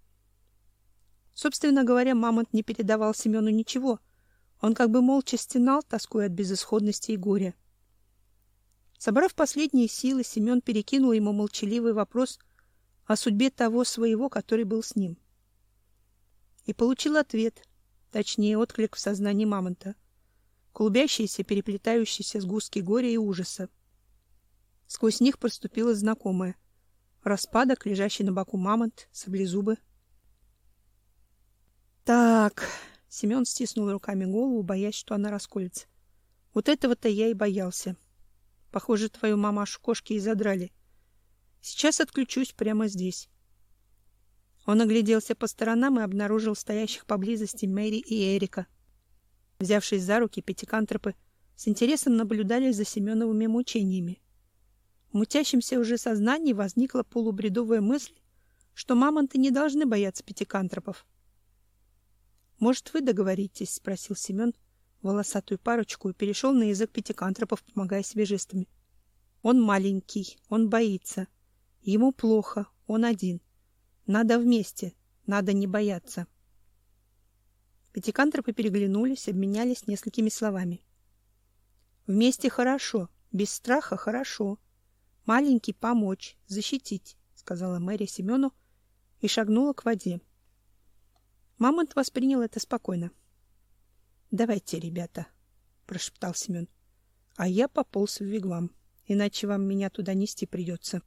Собственно говоря, мамонт не передавал Семену ничего. Он как бы молча стенал, тоскуя от безысходности и горя. Собрав последние силы, Семен перекинул ему молчаливый вопрос о судьбе того своего, который был с ним. И получил ответ, точнее отклик в сознании мамонта. Клубящиеся, переплетающиеся сгустки горя и ужаса. Сквозь них проступило знакомое. Распадок, лежащий на боку мамонт, саблезубы. Так... Семен стиснул руками голову, боясь, что она расколется. Вот этого-то я и боялся. Похоже, твою мамашу кошки и задрали. Сейчас отключусь прямо здесь. Он огляделся по сторонам и обнаружил стоящих поблизости Мэри и Эрика. Взявшись за руки, пятикантропы с интересом наблюдали за Семеновыми мучениями. В мутящемся уже сознании возникла полубредовая мысль, что мамонты не должны бояться пятикантропов. Может, вы договоритесь, спросил Семен волосатую парочку и перешел на язык пятикантропов, помогая себе жестами. Он маленький, он боится. Ему плохо, он один. Надо вместе, надо не бояться. Пятикантропы переглянулись, обменялись несколькими словами. Вместе хорошо, без страха хорошо. Маленький помочь, защитить, сказала Мэри Семену и шагнула к воде. Мамонт воспринял это спокойно. Давайте, ребята, прошептал Семен. А я пополз в вигвам, иначе вам меня туда нести придется.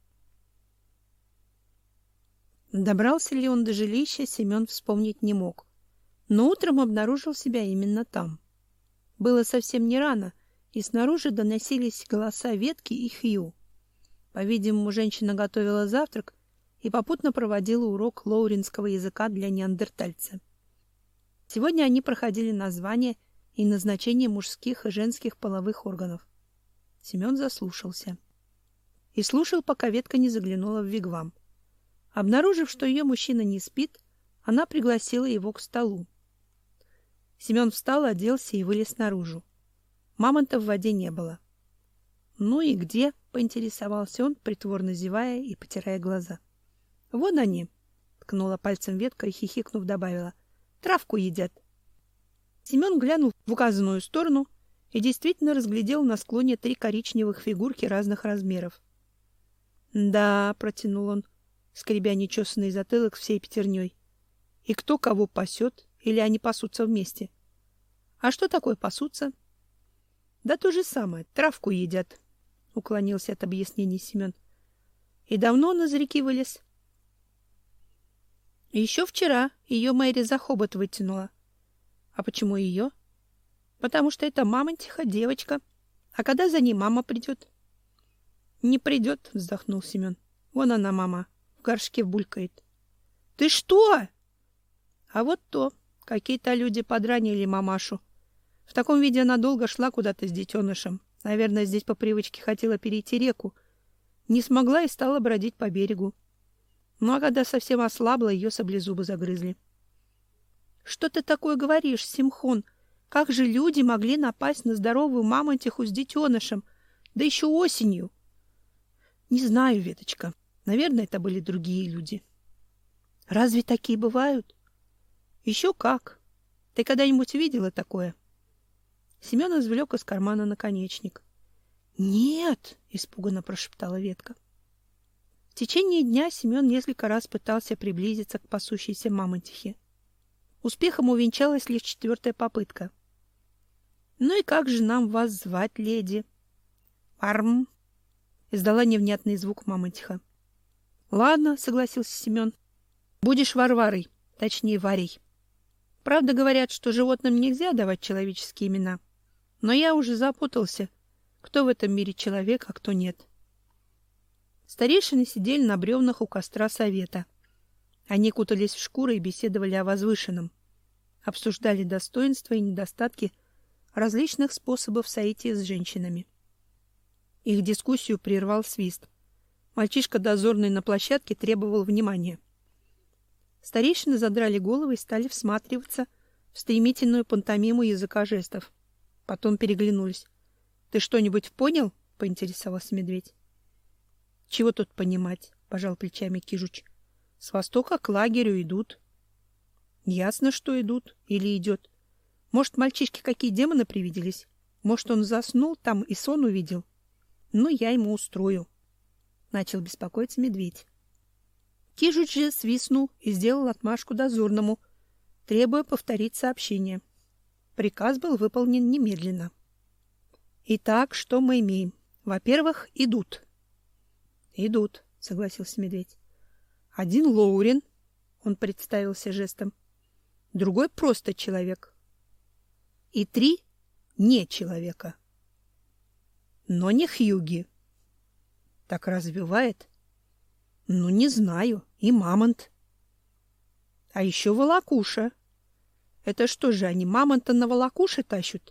Добрался ли он до жилища, Семен вспомнить не мог. Но утром обнаружил себя именно там. Было совсем не рано, и снаружи доносились голоса Ветки и Хью. По-видимому, женщина готовила завтрак и попутно проводила урок лоуринского языка для неандертальца. Сегодня они проходили название и назначение мужских и женских половых органов. Семен заслушался. И слушал, пока Ветка не заглянула в вигвам. Обнаружив, что ее мужчина не спит, она пригласила его к столу. Семен встал, оделся и вылез наружу. Мамонта в воде не было. Ну и где? Поинтересовался он, притворно зевая и потирая глаза. Вон они, ткнула пальцем Ветка и, хихикнув, добавила. Травку едят. Семен глянул в указанную сторону и действительно разглядел на склоне 3 коричневых фигурки разных размеров. Да, протянул он, скребя нечесанный затылок всей пятерней. И кто кого пасет, или они пасутся вместе? А что такое пасутся? Да то же самое, травку едят, уклонился от объяснений Семен. И давно он из реки вылез? Еще вчера ее Мэри за хобот вытянула. А почему ее? Потому что это мамонтиха девочка. А когда за ней мама придет? Не придет, вздохнул Семен. Вон она, мама, в горшке булькает. Ты что? А вот то, какие-то люди подранили мамашу. В таком виде она долго шла куда-то с детенышем. Наверное, здесь по привычке хотела перейти реку. Не смогла и стала бродить по берегу. Ну а когда совсем ослабла, ее саблезубы загрызли. Что ты такое говоришь, Симхон? Как же люди могли напасть на здоровую мамонтиху с детенышем, да еще осенью? Не знаю, Веточка. Наверное, это были другие люди. Разве такие бывают? Еще как. Ты когда-нибудь видела такое? Семен извлек из кармана наконечник. Нет, испуганно прошептала Ветка. В течение дня Семен несколько раз пытался приблизиться к пасущейся мамонтихе. Успехом увенчалась лишь 4-я попытка. Ну и как же нам вас звать, леди? Арм, издала невнятный звук мамонтиха. Ладно, согласился Семен. Будешь Варварой, точнее Варей. Правда, говорят, что животным нельзя давать человеческие имена. Но я уже запутался, кто в этом мире человек, а кто нет. Старейшины сидели на бревнах у костра совета. Они кутались в шкуры и беседовали о возвышенном. Обсуждали достоинства и недостатки различных способов соития с женщинами. Их дискуссию прервал свист. Мальчишка дозорный на площадке требовал внимания. Старейшины задрали головы и стали всматриваться в стремительную пантомиму языка жестов. Потом переглянулись. — Ты что-нибудь понял? — поинтересовался медведь. — Чего тут понимать? — пожал плечами Кижуч. — С востока к лагерю идут. — Ясно, что идут или идет. Может, мальчишке какие демоны привиделись? Может, он заснул там и сон увидел? Ну, я ему устрою. Начал беспокоиться медведь. Кижуч же свистнул и сделал отмашку дозорному, требуя повторить сообщение. Приказ был выполнен немедленно. Итак, что мы имеем? Во-первых, идут. Идут, согласился медведь. Один Лоурин, он представился жестом. Другой просто человек. И 3 не человека. Но не Хьюги. Так разве бывает? Ну, не знаю. И мамонт. А еще волокуша. Это что же, они мамонта на волокуше тащут?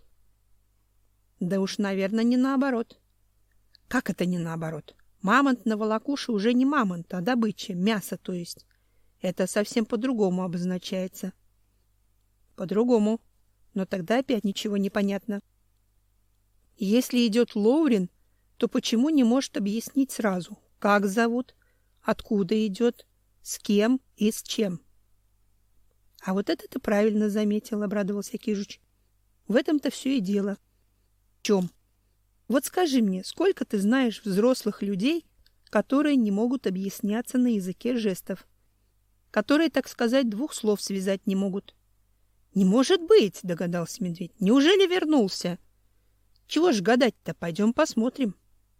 Да уж, наверное, не наоборот. Как это не наоборот? Мамонт на волокуше уже не мамонт, а добыча, мясо, то есть. Это совсем по-другому обозначается. По-другому. Но тогда опять ничего не понятно. Если идет Лоурин, то почему не может объяснить сразу, как зовут, откуда идет, с кем и с чем? — А вот это ты правильно заметил, — обрадовался Кижуч. — В этом-то все и дело. — В чем? — Вот скажи мне, сколько ты знаешь взрослых людей, которые не могут объясняться на языке жестов, которые, так сказать, двух слов связать не могут? — Не может быть, — догадался медведь. — Неужели вернулся? — Чего ж гадать-то? Пойдем посмотрим.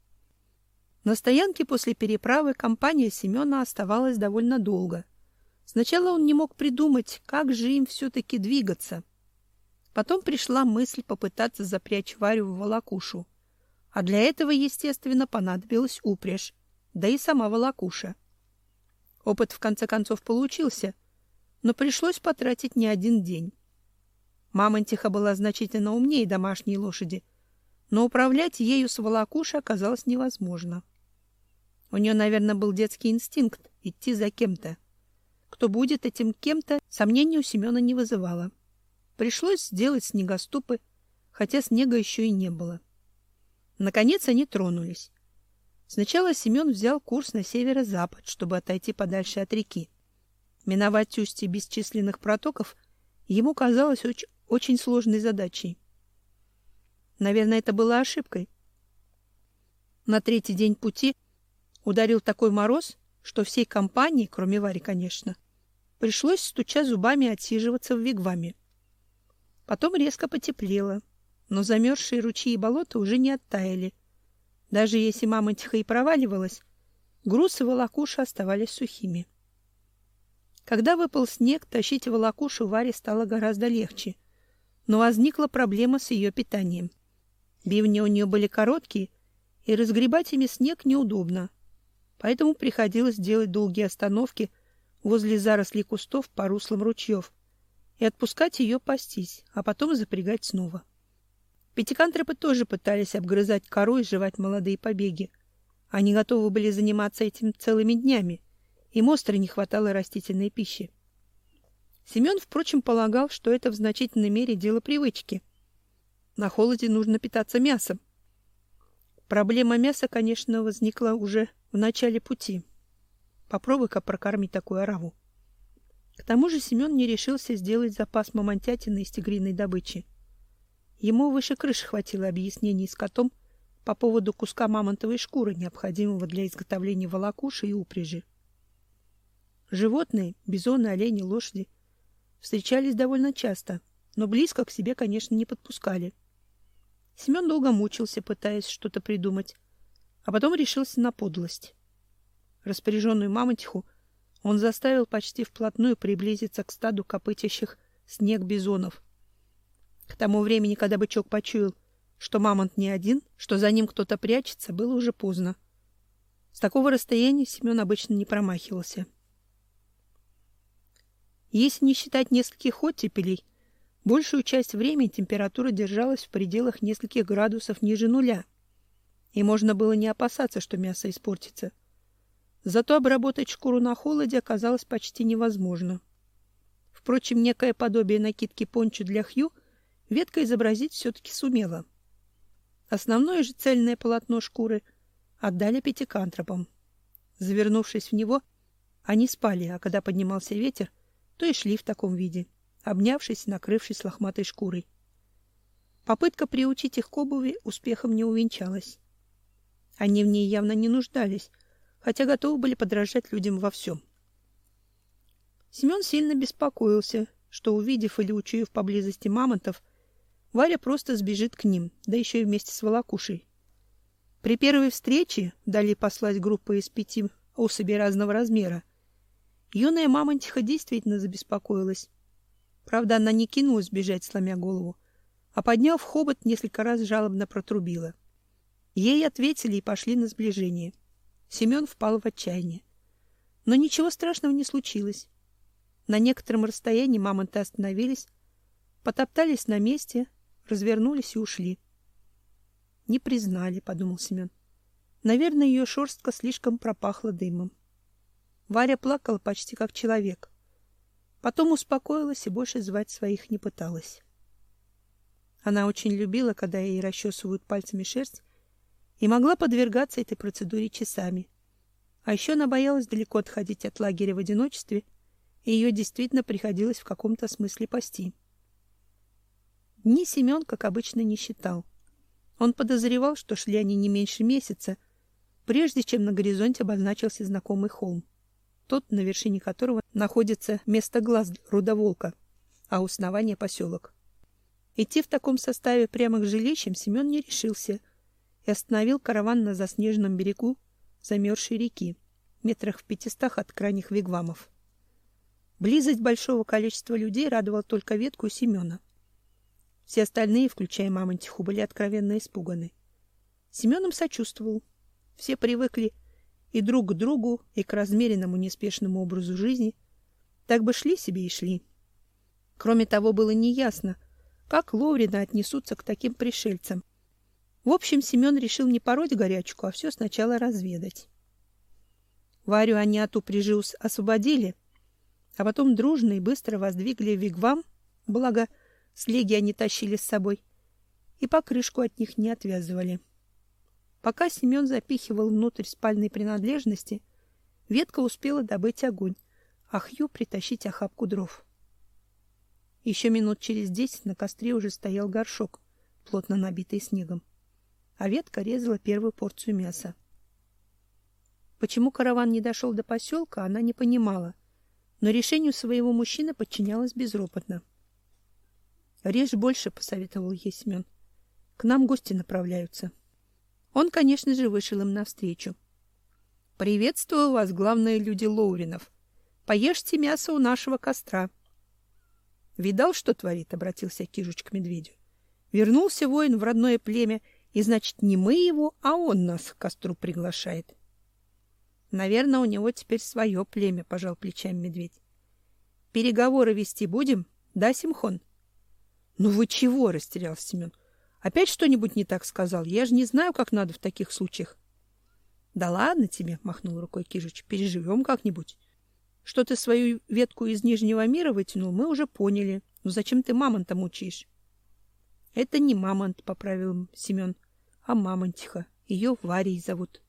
На стоянке после переправы компания Семена оставалась довольно долго. Сначала он не мог придумать, как же им все-таки двигаться. Потом пришла мысль попытаться запрячь Варю в волокушу. А для этого, естественно, понадобилась упряжь, да и сама волокуша. Опыт, в конце концов, получился, но пришлось потратить не один день. Мамонтиха была значительно умнее домашней лошади, но управлять ею с волокушей оказалось невозможно. У нее, наверное, был детский инстинкт идти за кем-то. Кто будет этим кем-то, сомнений у Семена не вызывало. Пришлось сделать снегоступы, хотя снега еще и не было. Наконец они тронулись. Сначала Семен взял курс на северо-запад, чтобы отойти подальше от реки. Миновать устье бесчисленных протоков ему казалось очень сложной задачей. Наверное, это было ошибкой. На третий день пути ударил такой мороз, что всей компании, кроме Вари, конечно, пришлось, стуча зубами, отсиживаться в вигваме. Потом резко потеплело, но замерзшие ручьи и болота уже не оттаяли. Даже если мамонтиха и проваливалась, груз и волокуша оставались сухими. Когда выпал снег, тащить волокушу Варе стало гораздо легче, но возникла проблема с ее питанием. Бивни у нее были короткие, и разгребать ими снег неудобно, поэтому приходилось делать долгие остановки возле зарослей кустов по руслам ручьев и отпускать ее пастись, а потом запрягать снова. Пятикантропы тоже пытались обгрызать кору и жевать молодые побеги. Они готовы были заниматься этим целыми днями, им остро не хватало растительной пищи. Семен, впрочем, полагал, что это в значительной мере дело привычки. На холоде нужно питаться мясом. Проблема мяса, конечно, возникла уже в начале пути. Попробуй-ка прокормить такую ораву. К тому же Семен не решился сделать запас мамонтятины из тигриной добычи. Ему выше крыши хватило объяснений с котом по поводу куска мамонтовой шкуры, необходимого для изготовления волокуши и упряжи. Животные, бизоны, олени, лошади, встречались довольно часто, но близко к себе, конечно, не подпускали. Семен долго мучился, пытаясь что-то придумать, а потом решился на подлость. Распоряженную мамонтиху он заставил почти вплотную приблизиться к стаду копытящих снег бизонов. К тому времени, когда бычок почуял, что мамонт не один, что за ним кто-то прячется, было уже поздно. С такого расстояния Семен обычно не промахивался. Если не считать нескольких оттепелей, большую часть времени температура держалась в пределах нескольких градусов ниже нуля, и можно было не опасаться, что мясо испортится. Зато обработать шкуру на холоде оказалось почти невозможно. Впрочем, некое подобие накидки пончо для Хью ветка изобразить все-таки сумела. Основное же цельное полотно шкуры отдали пятикантропам. Завернувшись в него, они спали, а когда поднимался ветер, то и шли в таком виде, обнявшись и накрывшись лохматой шкурой. Попытка приучить их к обуви успехом не увенчалась. Они в ней явно не нуждались, хотя готовы были подражать людям во всем. Семен сильно беспокоился, что, увидев или учуяв поблизости мамонтов, Варя просто сбежит к ним, да еще и вместе с волокушей. При первой встрече вдали послать группу из 5 особей разного размера. Юная мамонтиха действительно забеспокоилась. Правда, она не кинулась бежать, сломя голову, а, подняв хобот, несколько раз жалобно протрубила. Ей ответили и пошли на сближение. Семен впал в отчаяние. Но ничего страшного не случилось. На некотором расстоянии мамонты остановились, потоптались на месте, развернулись и ушли. Не признали, подумал Семен. Наверное, ее шерстка слишком пропахла дымом. Варя плакала почти как человек. Потом успокоилась и больше звать своих не пыталась. Она очень любила, когда ей расчесывают пальцами шерсть, и могла подвергаться этой процедуре часами. А еще она боялась далеко отходить от лагеря в одиночестве и ее действительно приходилось в каком-то смысле пасти. Дни Семен, как обычно, не считал. Он подозревал, что шли они не меньше месяца, прежде чем на горизонте обозначился знакомый холм, тот, на вершине которого находится место глаз рудоволка, а у основания поселок. Идти в таком составе прямо к жилищам Семен не решился и остановил караван на заснеженном берегу замерзшей реки, метрах в 500 от крайних вигвамов. Близость большого количества людей радовала только Ветку и Семена. Все остальные, включая Мамонтиху, были откровенно испуганы. Семен им сочувствовал. Все привыкли и друг к другу, и к размеренному неспешному образу жизни. Так бы шли себе и шли. Кроме того, было неясно, как Ловрины отнесутся к таким пришельцам. В общем, Семен решил не пороть горячку, а все сначала разведать. Варю они от упряжи освободили, а потом дружно и быстро воздвигли вигвам, благо слеги они тащили с собой, и покрышку от них не отвязывали. Пока Семен запихивал внутрь спальной принадлежности, Ветка успела добыть огонь, а Хью притащить охапку дров. Еще минут через 10 на костре уже стоял горшок, плотно набитый снегом, а Ветка резала первую порцию мяса. Почему караван не дошел до поселка, она не понимала, но решению своего мужчины подчинялась безропотно. «Режь больше», — посоветовал ей Семен. «К нам гости направляются». Он, конечно же, вышел им навстречу. «Приветствую вас, главные люди Лоуринов. Поешьте мясо у нашего костра». «Видал, что творит?» — обратился Кижуч к медведю. «Вернулся воин в родное племя, и, значит, не мы его, а он нас к костру приглашает». «Наверное, у него теперь свое племя», — пожал плечами медведь. «Переговоры вести будем, да, Симхон?» «Ну вы чего?» — растерялся Семен. «Опять что-нибудь не так сказал? Я же не знаю, как надо в таких случаях». «Да ладно тебе», — махнул рукой Кижуч, — «переживем как-нибудь. Что ты свою ветку из Нижнего мира вытянул, мы уже поняли. Но зачем ты мамонта мучаешь?» «Это не мамонт», — поправил Семен, — «а мамонтиха. Ее Варей зовут».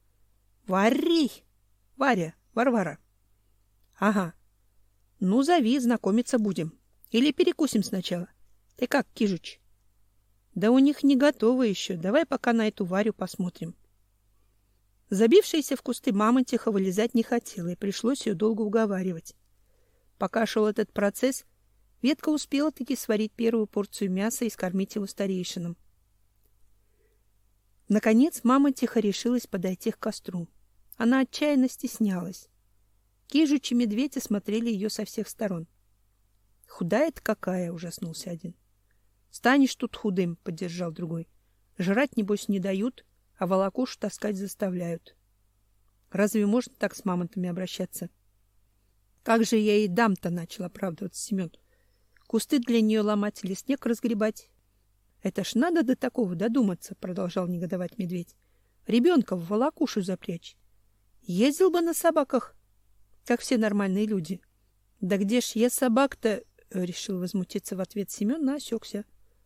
«Варей? Варя, Варвара». «Ага. Ну, зови, знакомиться будем. Или перекусим сначала. Ты как, Кижуч?» «Да у них не готово еще. Давай пока на эту Варю посмотрим». Забившаяся в кусты мамонтиха вылезать не хотела, и пришлось ее долго уговаривать. Пока шел этот процесс, Ветка успела таки сварить первую порцию мяса и скормить его старейшинам. Наконец мамонтиха решилась подойти к костру. Она отчаянно стеснялась. Кижуч и медведь осмотрели ее со всех сторон. «Худая-то какая!» — ужаснулся один. «Станешь тут худым!» — поддержал другой. «Жрать, небось, не дают, а волокушу таскать заставляют. Разве можно так с мамонтами обращаться?» «Как же я ей дам-то?» — начал оправдываться Семен. «Кусты для нее ломать или снег разгребать?» «Это ж надо до такого додуматься!» — продолжал негодовать медведь. «Ребенка в волокушу запрячь. Ездил бы на собаках, как все нормальные люди». «Да где ж я собак-то?» — решил возмутиться в ответ Семен, но осекся.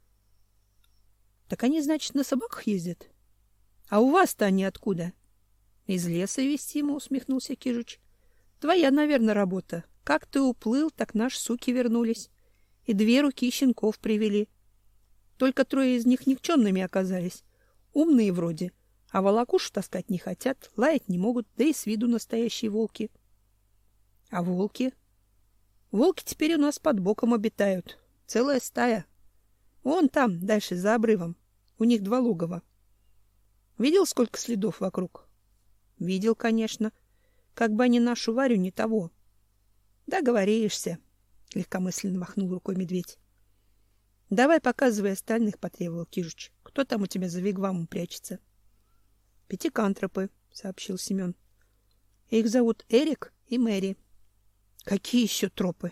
«Так они, значит, на собаках ездят? А у вас-то они откуда?» «Из леса везти ему», — усмехнулся Кижуч. «Твоя, наверное, работа. Как ты уплыл, так наши суки вернулись. И 2 руки щенков привели. Только 3 из них никчемными оказались. Умные вроде, а волокушу таскать не хотят, лаять не могут, да и с виду настоящие волки». «А волки?» «Волки теперь у нас под боком обитают. Целая стая. Вон там, дальше, за обрывом. У них 2 логова. Видел, сколько следов вокруг?» «Видел, конечно. Как бы они нашу Варю не того». «Договоришься», — легкомысленно махнул рукой медведь. «Давай показывай остальных», — потребовал Кижуч. «Кто там у тебя за вигвамом прячется?» «Пятикантропы», — сообщил Семен. «Их зовут Эрик и Мэри». «Какие еще тропы?»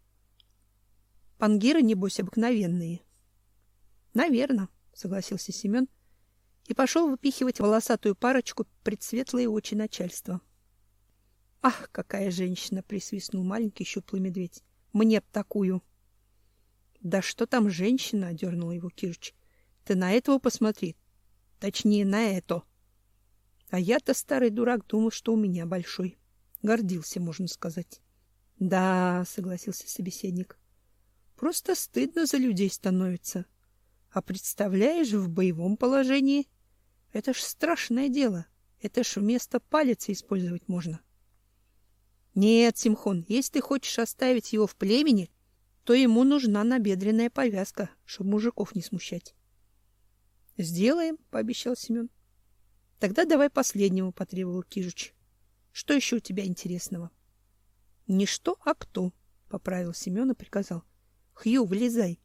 «Пангиры, небось, обыкновенные». «Наверно», — согласился Семен и пошел выпихивать волосатую парочку пред светлые очи начальства. «Ах, какая женщина!» — присвистнул маленький щуплый медведь. «Мне б такую!» «Да что там женщина?» — одернул его Кижуч. «Ты на этого посмотри. Точнее, на это. А я-то, старый дурак, думал, что у меня большой. Гордился, можно сказать». Да, согласился собеседник. Просто стыдно за людей становится. А представляешь, в боевом положении это ж страшное дело. Это ж вместо палицы использовать можно. Нет, Симхон, если ты хочешь оставить его в племени, то ему нужна набедренная повязка, чтобы мужиков не смущать. Сделаем, пообещал Семен. Тогда давай последнего, потребовал Кижуч. Что еще у тебя интересного? Не что, а кто, поправил Семен и приказал. Хью, вылезай.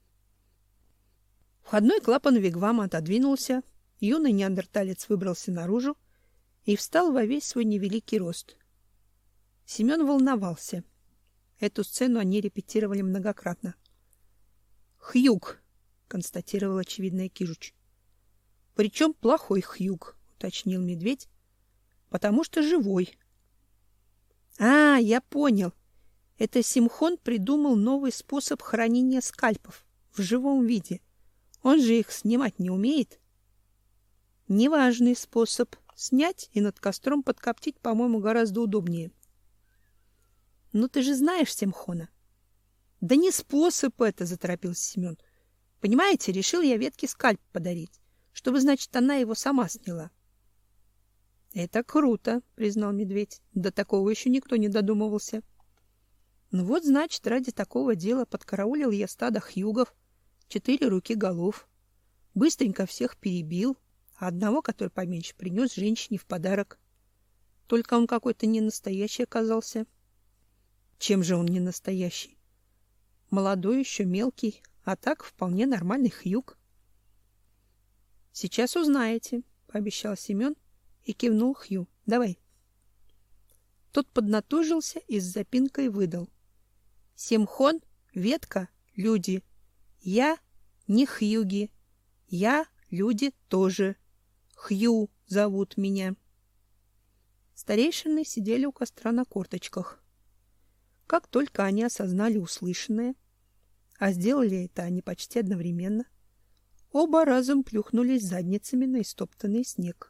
Входной клапан вигвама отодвинулся, юный неандерталец выбрался наружу и встал во весь свой невеликий рост. Семен волновался. Эту сцену они репетировали многократно. Хьюг, констатировал очевидный Кижуч. Причем плохой Хьюг, уточнил медведь, потому что живой. А, я понял. Это Симхон придумал новый способ хранения скальпов в живом виде. Он же их снимать не умеет. Неважный способ. Снять и над костром подкоптить, по-моему, гораздо удобнее. Ну ты же знаешь Симхона. Да не способ это, заторопился Семен. Понимаете, решил я ветке скальп подарить, чтобы, значит, она его сама сняла. Это круто, признал медведь. До такого еще никто не додумывался. Ну вот, значит, ради такого дела подкараулил я стадо хьюгов, 4 руки голов. Быстренько всех перебил, а одного, который поменьше, принес женщине в подарок. Только он какой-то не настоящий оказался. Чем же он не настоящий? Молодой еще, мелкий, а так вполне нормальный хьюг. Сейчас узнаете, пообещал Семен и кивнул Хью. Давай. Тот поднатужился и с запинкой выдал. Симхон, ветка, люди. Я не хьюги. Я люди тоже. Хью зовут меня. Старейшины сидели у костра на корточках. Как только они осознали услышанное, а сделали это они почти одновременно, оба разом плюхнулись задницами на истоптанный снег.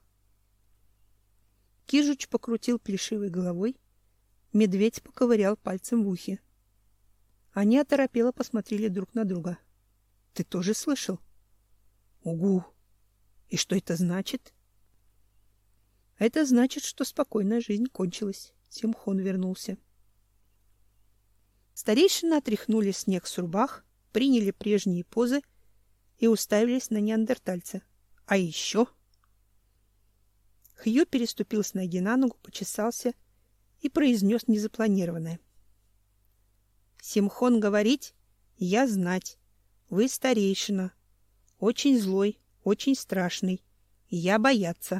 Кижуч покрутил плешивой головой, медведь поковырял пальцем в ухе. Они оторопело посмотрели друг на друга. — Ты тоже слышал? — Угу. И что это значит? — Это значит, что спокойная жизнь кончилась. Симхон вернулся. Старейшины отряхнули снег с рубах, приняли прежние позы и уставились на неандертальца. А еще... Хью переступил с ноги на ногу, почесался и произнес незапланированное. Симхон говорить, я знать. Вы старейшина. Очень злой, очень страшный. Я бояться.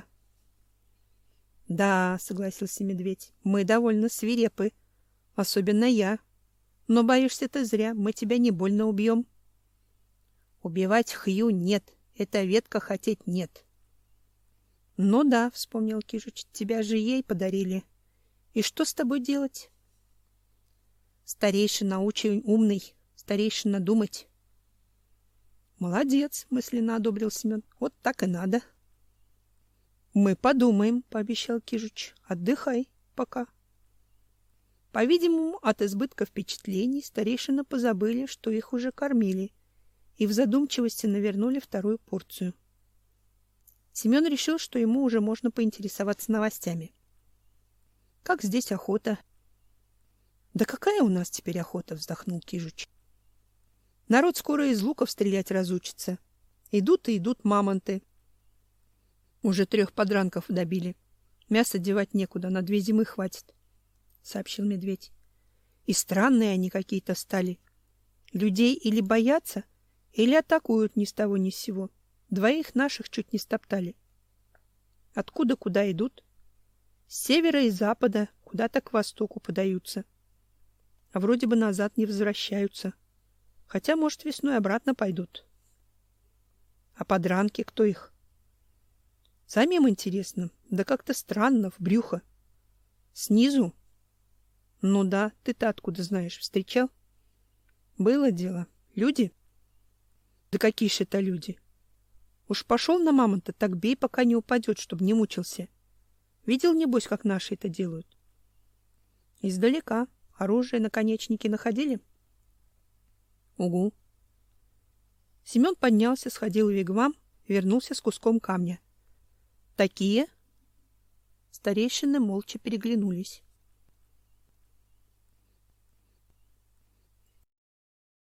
Да, согласился медведь, мы довольно свирепы. Особенно я. Но боишься ты зря, мы тебя не больно убьем. Убивать Хью нет, эта ветка хотеть нет. Ну да, вспомнил Кижуч, тебя же ей подарили. И что с тобой делать? Старейшина очень умный, старейшина думать. Молодец, мысленно одобрил Семен. Вот так и надо. Мы подумаем, пообещал Кижуч. Отдыхай пока. По-видимому, от избытка впечатлений старейшины позабыли, что их уже кормили, и в задумчивости навернули вторую порцию. Семен решил, что ему уже можно поинтересоваться новостями. Как здесь охота? Да какая у нас теперь охота, вздохнул Кижуч. Народ скоро из луков стрелять разучится. Идут и идут мамонты. Уже 3 подранков добили. Мясо девать некуда, на 2 зимы хватит, сообщил медведь. И странные они какие-то стали. Людей или боятся, или атакуют ни с того ни с сего. 2 наших чуть не стоптали. Откуда куда идут? С севера и запада, куда-то к востоку подаются. А вроде бы назад не возвращаются. Хотя, может, весной обратно пойдут. А подранки кто их? Самим интересно, да как-то странно, в брюхо. Снизу? Ну да, ты-то откуда знаешь, встречал? Было дело. Люди? Да какие ж это люди? Уж пошел на мамонта, так бей, пока не упадет, чтобы не мучился. Видел, небось, как наши это делают? Издалека, Оружие, наконечники находили? Угу. Семен поднялся, сходил в вигвам, вернулся с куском камня. Такие? Старейшины молча переглянулись.